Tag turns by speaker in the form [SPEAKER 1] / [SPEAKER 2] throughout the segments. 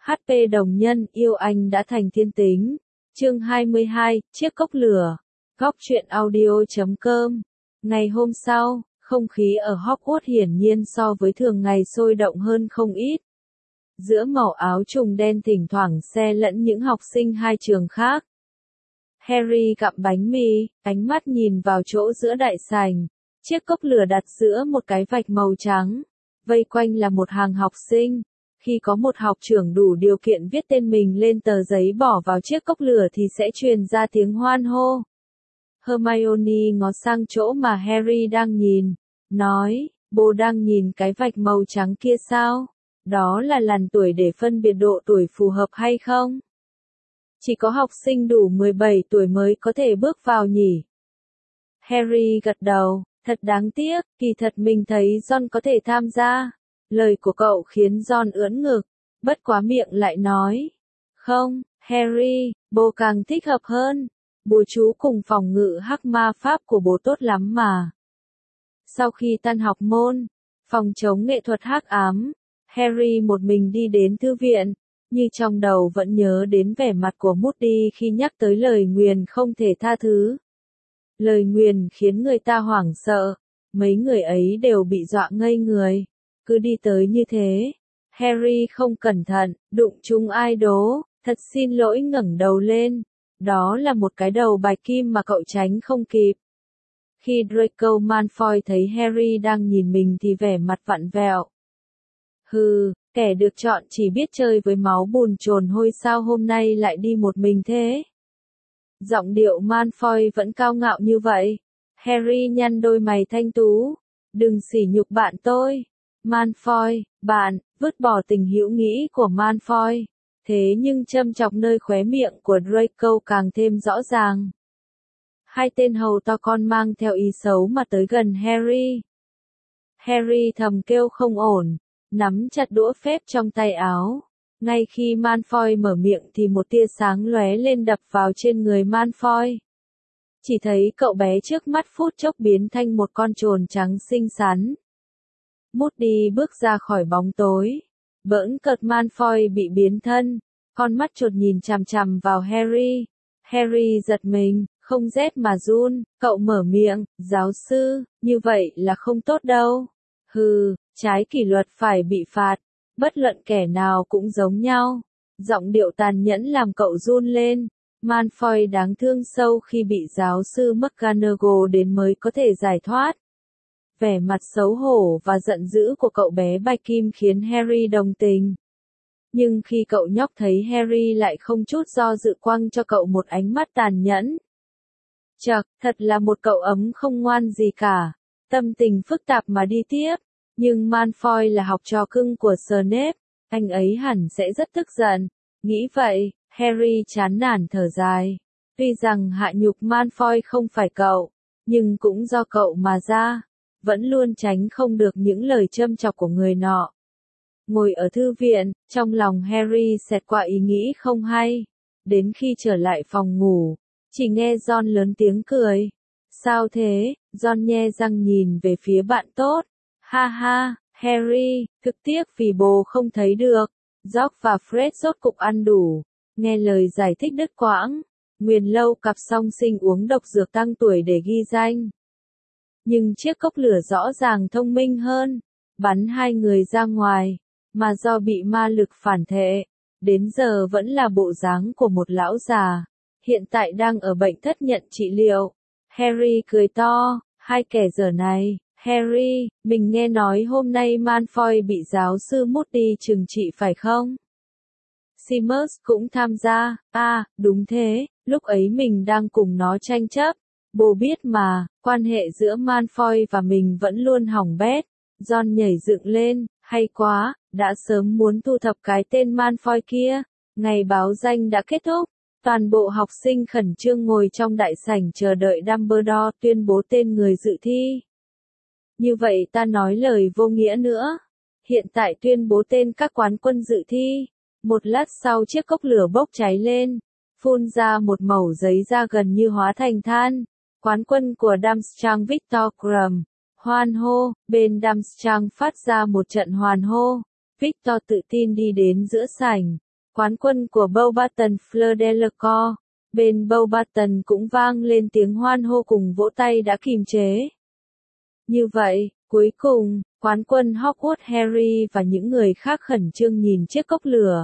[SPEAKER 1] HP đồng nhân, yêu anh đã thành thiên tính. Chương 22, chiếc cốc lửa. Góc truyện audio.com. Ngày hôm sau, không khí ở Hogwarts hiển nhiên so với thường ngày sôi động hơn không ít. Giữa màu áo trùng đen thỉnh thoảng xen lẫn những học sinh hai trường khác. Harry gặm bánh mì, ánh mắt nhìn vào chỗ giữa đại sảnh. Chiếc cốc lửa đặt giữa một cái vạch màu trắng. Vây quanh là một hàng học sinh. Khi có một học trưởng đủ điều kiện viết tên mình lên tờ giấy bỏ vào chiếc cốc lửa thì sẽ truyền ra tiếng hoan hô. Hermione ngó sang chỗ mà Harry đang nhìn, nói, bố đang nhìn cái vạch màu trắng kia sao? Đó là làn tuổi để phân biệt độ tuổi phù hợp hay không? Chỉ có học sinh đủ 17 tuổi mới có thể bước vào nhỉ? Harry gật đầu, thật đáng tiếc, kỳ thật mình thấy Ron có thể tham gia. Lời của cậu khiến Ron ưỡn ngực, bất quá miệng lại nói. Không, Harry, bố càng thích hợp hơn. Bố chú cùng phòng ngự hắc ma pháp của bố tốt lắm mà. Sau khi tan học môn, phòng chống nghệ thuật hắc ám, Harry một mình đi đến thư viện, như trong đầu vẫn nhớ đến vẻ mặt của Moody khi nhắc tới lời nguyền không thể tha thứ. Lời nguyền khiến người ta hoảng sợ, mấy người ấy đều bị dọa ngây người. Cứ đi tới như thế, Harry không cẩn thận, đụng trúng ai đó, thật xin lỗi ngẩng đầu lên. Đó là một cái đầu bạch kim mà cậu tránh không kịp. Khi Draco Malfoy thấy Harry đang nhìn mình thì vẻ mặt vặn vẹo. Hừ, kẻ được chọn chỉ biết chơi với máu bùn chồn hôi sao hôm nay lại đi một mình thế? Giọng điệu Malfoy vẫn cao ngạo như vậy. Harry nhăn đôi mày thanh tú. Đừng sỉ nhục bạn tôi. Malfoy, bạn, vứt bỏ tình hữu nghĩ của Malfoy. Thế nhưng châm chọc nơi khóe miệng của Draco càng thêm rõ ràng. Hai tên hầu to con mang theo ý xấu mà tới gần Harry. Harry thầm kêu không ổn, nắm chặt đũa phép trong tay áo. Ngay khi Malfoy mở miệng thì một tia sáng lóe lên đập vào trên người Malfoy. Chỉ thấy cậu bé trước mắt phút chốc biến thành một con trồn trắng xinh xắn. Moody bước ra khỏi bóng tối. Bỡn cợt Malfoy bị biến thân, con mắt chột nhìn chằm chằm vào Harry. Harry giật mình, không rét mà run, cậu mở miệng, giáo sư, như vậy là không tốt đâu. Hừ, trái kỷ luật phải bị phạt, bất luận kẻ nào cũng giống nhau. Giọng điệu tàn nhẫn làm cậu run lên. Malfoy đáng thương sâu khi bị giáo sư McGonagall đến mới có thể giải thoát. Vẻ mặt xấu hổ và giận dữ của cậu bé bạch kim khiến Harry đồng tình. Nhưng khi cậu nhóc thấy Harry lại không chút do dự quăng cho cậu một ánh mắt tàn nhẫn. Chậc, thật là một cậu ấm không ngoan gì cả. Tâm tình phức tạp mà đi tiếp. Nhưng Malfoy là học trò cưng của Snape, anh ấy hẳn sẽ rất tức giận. Nghĩ vậy, Harry chán nản thở dài. Tuy rằng hạ nhục Malfoy không phải cậu, nhưng cũng do cậu mà ra. Vẫn luôn tránh không được những lời châm chọc của người nọ. Ngồi ở thư viện, trong lòng Harry xẹt qua ý nghĩ không hay. Đến khi trở lại phòng ngủ, chỉ nghe Ron lớn tiếng cười. Sao thế? Ron nhe răng nhìn về phía bạn tốt. Ha ha, Harry, thực tiếc vì bố không thấy được. George và Fred rốt cục ăn đủ. Nghe lời giải thích đứt quãng. Nguyền lâu cặp song sinh uống độc dược tăng tuổi để ghi danh. Nhưng chiếc cốc lửa rõ ràng thông minh hơn, bắn hai người ra ngoài, mà do bị ma lực phản phệ, đến giờ vẫn là bộ dáng của một lão già, hiện tại đang ở bệnh thất nhận trị liệu. Harry cười to, hai kẻ dở này, Harry, mình nghe nói hôm nay Malfoy bị giáo sư Moody trừng trị phải không? Seamus cũng tham gia, đúng thế, lúc ấy mình đang cùng nó tranh chấp. Bố biết mà, quan hệ giữa Malfoy và mình vẫn luôn hỏng bét. Ron nhảy dựng lên, hay quá, đã sớm muốn thu thập cái tên Malfoy kia. Ngày báo danh đã kết thúc, toàn bộ học sinh khẩn trương ngồi trong đại sảnh chờ đợi Dumbledore tuyên bố tên người dự thi. Như vậy ta nói lời vô nghĩa nữa. Hiện tại tuyên bố tên các quán quân dự thi. Một lát sau chiếc cốc lửa bốc cháy lên, phun ra một mẩu giấy da gần như hóa thành than. Quán quân của Durmstrang Victor Krum. Hoan hô, bên Durmstrang phát ra một trận hoan hô. Victor tự tin đi đến giữa sảnh, Quán quân của Beauxbatons Fleur Delacour. Bên Beauxbatons cũng vang lên tiếng hoan hô cùng vỗ tay đã kìm chế. Như vậy, cuối cùng, quán quân Hogwarts Harry và những người khác khẩn trương nhìn chiếc cốc lửa.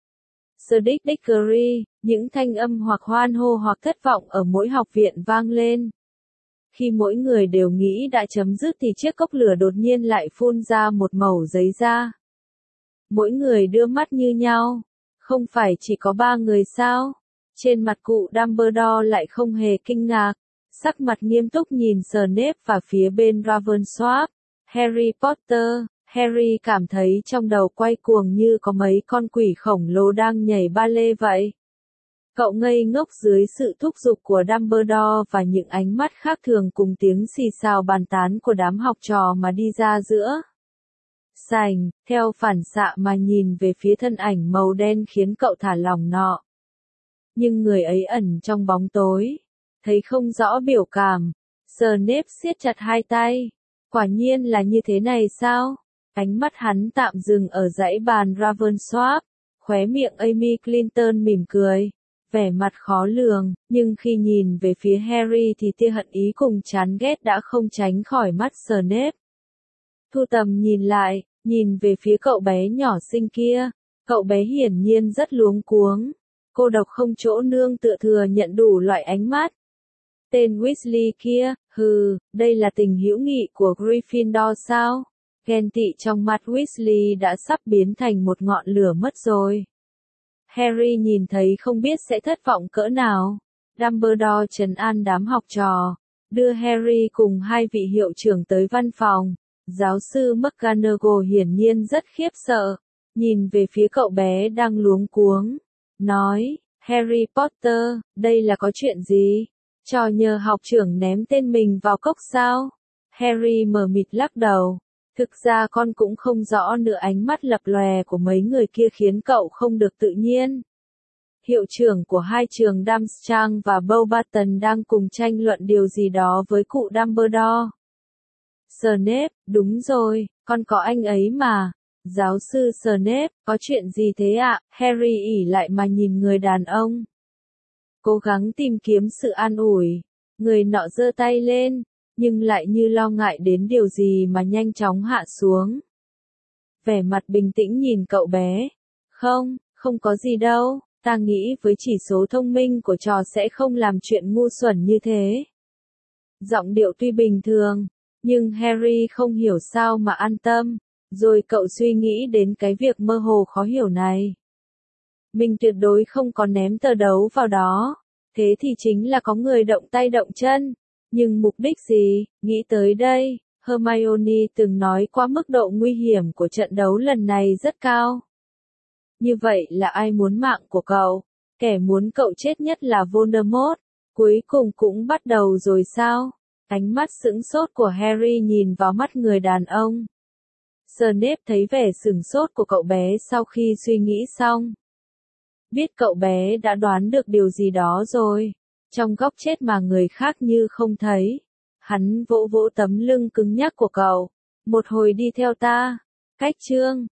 [SPEAKER 1] Cedric Diggory, những thanh âm hoặc hoan hô hoặc thất vọng ở mỗi học viện vang lên. Khi mỗi người đều nghĩ đã chấm dứt thì chiếc cốc lửa đột nhiên lại phun ra một mẩu giấy ra. Mỗi người đưa mắt như nhau. Không phải chỉ có 3 người sao? Trên mặt cụ Dumbledore lại không hề kinh ngạc. Sắc mặt nghiêm túc nhìn Snape và phía bên Ravensworth. Harry Potter, Harry cảm thấy trong đầu quay cuồng như có mấy con quỷ khổng lồ đang nhảy ba lê vậy. Cậu ngây ngốc dưới sự thúc giục của Dumbledore và những ánh mắt khác thường cùng tiếng xì xào bàn tán của đám học trò mà đi ra giữa sảnh, theo phản xạ mà nhìn về phía thân ảnh màu đen khiến cậu thả lỏng nọ. Nhưng người ấy ẩn trong bóng tối, thấy không rõ biểu cảm. Snape siết chặt hai tay. Quả nhiên là như thế này sao? Ánh mắt hắn tạm dừng ở dãy bàn Ravensworth, khóe miệng Amy Clinton mỉm cười, vẻ mặt khó lường, nhưng khi nhìn về phía Harry thì tia hận ý cùng chán ghét đã không tránh khỏi mắt Snape. Thu tầm nhìn lại, nhìn về phía cậu bé nhỏ xinh kia, cậu bé hiển nhiên rất luống cuống, cô độc không chỗ nương tựa thừa nhận đủ loại ánh mắt. Tên Weasley kia, đây là tình hữu nghị của Gryffindor sao? Ghen tị trong mắt Weasley đã sắp biến thành một ngọn lửa mất rồi. Harry nhìn thấy không biết sẽ thất vọng cỡ nào. Dumbledore trấn an đám học trò, đưa Harry cùng 2 vị hiệu trưởng tới văn phòng. Giáo sư McGonagall hiển nhiên rất khiếp sợ, nhìn về phía cậu bé đang luống cuống, nói, Harry Potter, đây là có chuyện gì? Trò nhờ học trưởng ném tên mình vào cốc sao? Harry mờ mịt lắc đầu. Thực ra con cũng không rõ nữa, ánh mắt lập lòe của mấy người kia khiến cậu không được tự nhiên. Hiệu trưởng của 2 trường Durmstrang và Beauxbatons đang cùng tranh luận điều gì đó với cụ Dumbledore. Snape, đúng rồi, con có anh ấy mà. Giáo sư Snape, có chuyện gì thế ạ? Harry ỉ lại mà nhìn người đàn ông. Cố gắng tìm kiếm sự an ủi. Người nọ giơ tay lên, nhưng lại như lo ngại đến điều gì mà nhanh chóng hạ xuống. Vẻ mặt bình tĩnh nhìn cậu bé. Không có gì đâu, ta nghĩ với chỉ số thông minh của trò sẽ không làm chuyện ngu xuẩn như thế. Giọng điệu tuy bình thường, nhưng Harry không hiểu sao mà an tâm, rồi cậu suy nghĩ đến cái việc mơ hồ khó hiểu này. Mình tuyệt đối không có ném tờ đấu vào đó, thế thì chính là có người động tay động chân, nhưng mục đích gì? Nghĩ tới đây, Hermione từng nói qua mức độ nguy hiểm của trận đấu lần này rất cao. Như vậy là ai muốn mạng của cậu? Kẻ muốn cậu chết nhất là Voldemort, cuối cùng cũng bắt đầu rồi sao? Ánh mắt sững sốt của Harry nhìn vào mắt người đàn ông. Snape thấy vẻ sửng sốt của cậu bé sau khi suy nghĩ xong. Biết cậu bé đã đoán được điều gì đó rồi. Trong góc chết mà người khác như không thấy. Hắn vỗ vỗ tấm lưng cứng nhắc của cậu. Một hồi đi theo ta. Cách chương.